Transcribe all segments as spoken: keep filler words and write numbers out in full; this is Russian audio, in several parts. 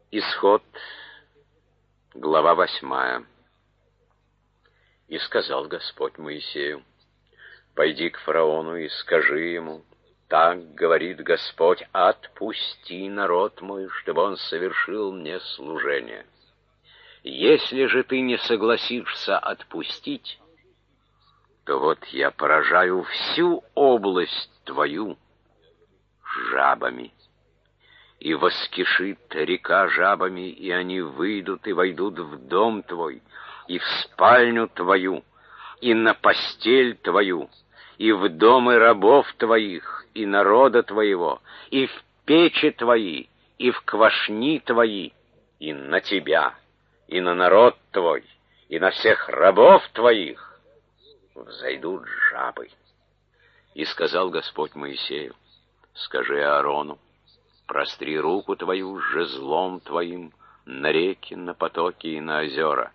Исход, глава восьмая. И сказал Господь Моисею: пойди к фараону и скажи ему: так говорит Господь, отпусти народ мой, чтобы он совершил мне служение. Если же ты не согласишься отпустить, то вот я поражаю всю область твою жабами. И воскишит река жабами, и они выйдут и войдут в дом твой, и в спальню твою, и на постель твою, и в домы рабов твоих, и народа твоего, и в печи твои, и в квашни твои, и на тебя, и на народ твой, и на всех рабов твоих взойдут жабы. И сказал Господь Моисею: скажи Аарону: простри руку твою жезлом твоим на реки, на потоки и на озера,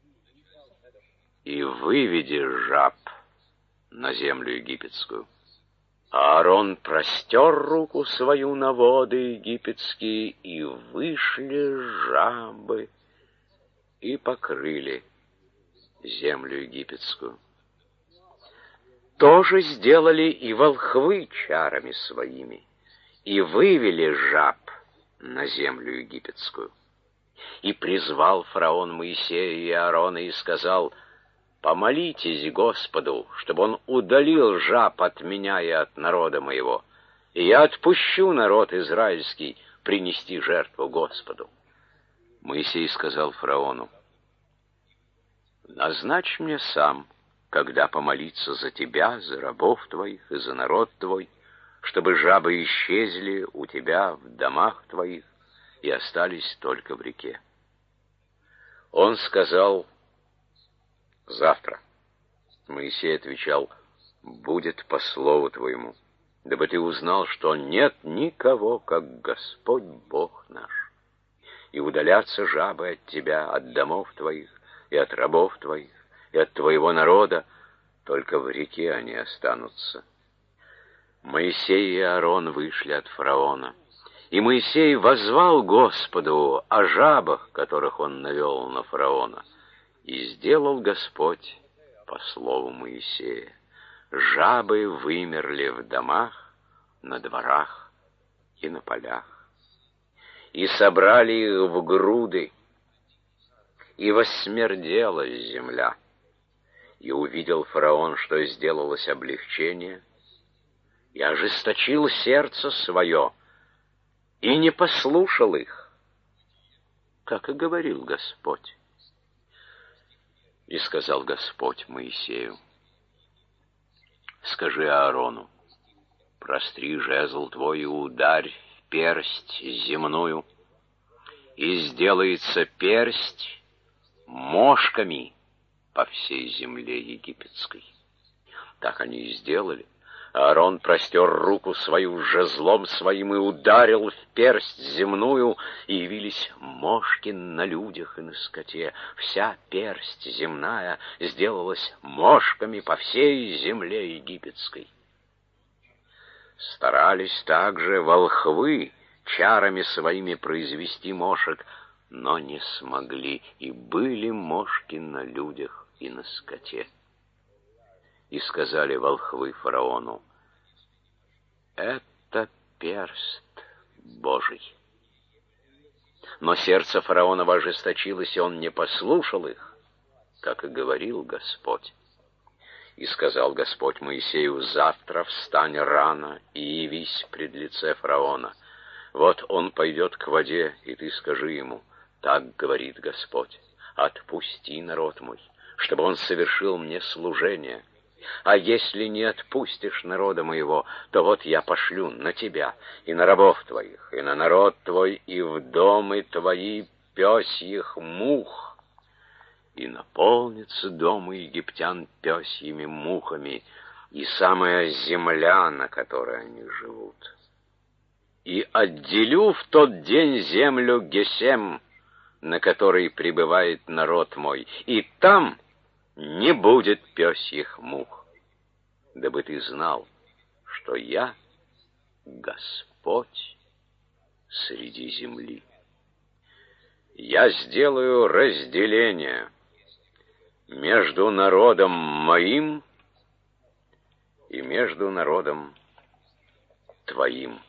и выведи жаб на землю египетскую. Аарон простер руку свою на воды египетские, и вышли жабы, и покрыли землю египетскую. То же сделали и волхвы чарами своими, и вывели жаб на землю египетскую. И призвал фараон Моисея и Аарона и сказал: помолитесь Господу, чтобы он удалил жаб от меня и от народа моего, и я отпущу народ израильский принести жертву Господу. Моисей сказал фараону: назначь мне сам, когда помолиться за тебя, за рабов твоих и за народ твой, чтобы жабы исчезли у тебя в домах твоих и остались только в реке. Он сказал: завтра. Моисей отвечал: будет по слову твоему, дабы ты узнал, что нет никого, как Господь Бог наш. И удалятся жабы от тебя, от домов твоих, и от рабов твоих, и от твоего народа, только в реке они останутся. Моисей и Аарон вышли от фараона, и Моисей воззвал Господу о жабах, которых он навел на фараона. И сделал Господь по слову Моисея. Жабы вымерли в домах, на дворах и на полях. И собрали их в груды, и воссмердела земля. И увидел фараон, что сделалось облегчение, и ожесточил сердце свое, и не послушал их, как и говорил Господь. И сказал Господь Моисею: скажи Аарону: простри жезл твой и ударь в персть земную, и сделается персть мошками по всей земле египетской. Так они и сделали. Аарон простер руку свою жезлом своим и ударил в персть земную, и явились мошки на людях и на скоте. Вся персть земная сделалась мошками по всей земле египетской. Старались также волхвы чарами своими произвести мошек, но не смогли, и были мошки на людях и на скоте. И сказали волхвы фараону: это перст Божий. Но сердце фараонова ожесточилось, и он не послушал их, как и говорил Господь. И сказал Господь Моисею: завтра встань рано и явись пред лице фараона. Вот он пойдет к воде, и ты скажи ему: так говорит Господь, отпусти народ мой, чтобы он совершил мне служение. А если не отпустишь народа моего, то вот я пошлю на тебя и на рабов твоих, и на народ твой, и в домы твои пёсьих мух. И наполнится дом египтян пёсьими мухами, и самая земля, на которой они живут. И отделю в тот день землю Гесем, на которой пребывает народ мой, и там не будет пёсьих мух, дабы ты знал, что я Господь среди земли. Я сделаю разделение между народом моим и между народом твоим.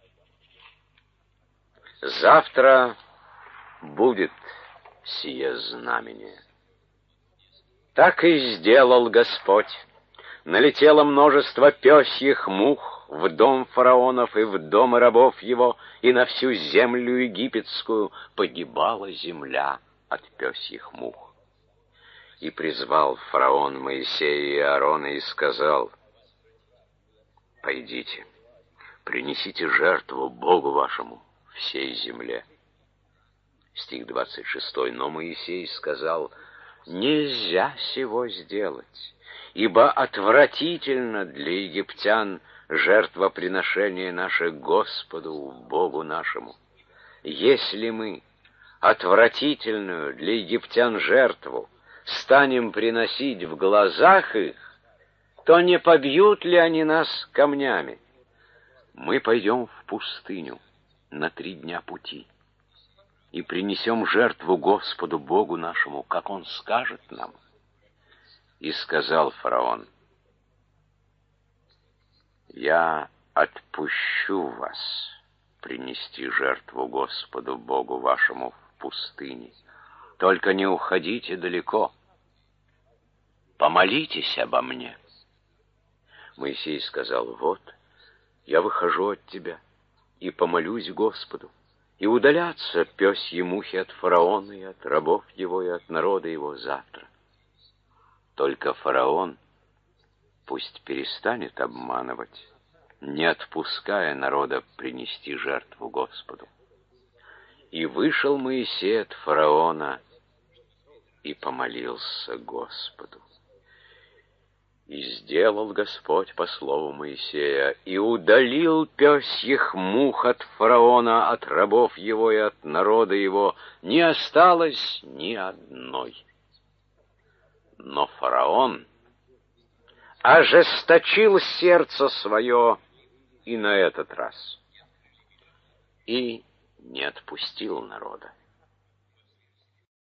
Завтра будет сие знамение. Так и сделал Господь. Налетело множество пёсьих мух в дом фараонов и в дома рабов его, и на всю землю египетскую погибала земля от пёсьих мух. И призвал фараон Моисея и Аарона и сказал: «Пойдите, принесите жертву Богу вашему всей земле». Стих двадцать шестой. Но Моисей сказал: «Нельзя сего сделать, ибо отвратительно для египтян жертвоприношение наше Господу, Богу нашему. Если мы отвратительную для египтян жертву станем приносить в глазах их, то не побьют ли они нас камнями? Мы пойдем в пустыню на три дня пути и принесем жертву Господу Богу нашему, как Он скажет нам». И сказал фараон: «Я отпущу вас принести жертву Господу Богу вашему в пустыне. Только не уходите далеко. Помолитесь обо мне». Моисей сказал: «Вот, я выхожу от тебя и помолюсь Господу, и удалятся пёсьи мухи от фараона и от рабов его и от народа его завтра. Только фараон пусть перестанет обманывать, не отпуская народа принести жертву Господу». И вышел Моисей от фараона и помолился Господу. И сделал Господь по слову Моисея, и удалил пёсьих мух от фараона, от рабов его и от народа его, не осталось ни одной. Но фараон ожесточил сердце свое и на этот раз, и не отпустил народа.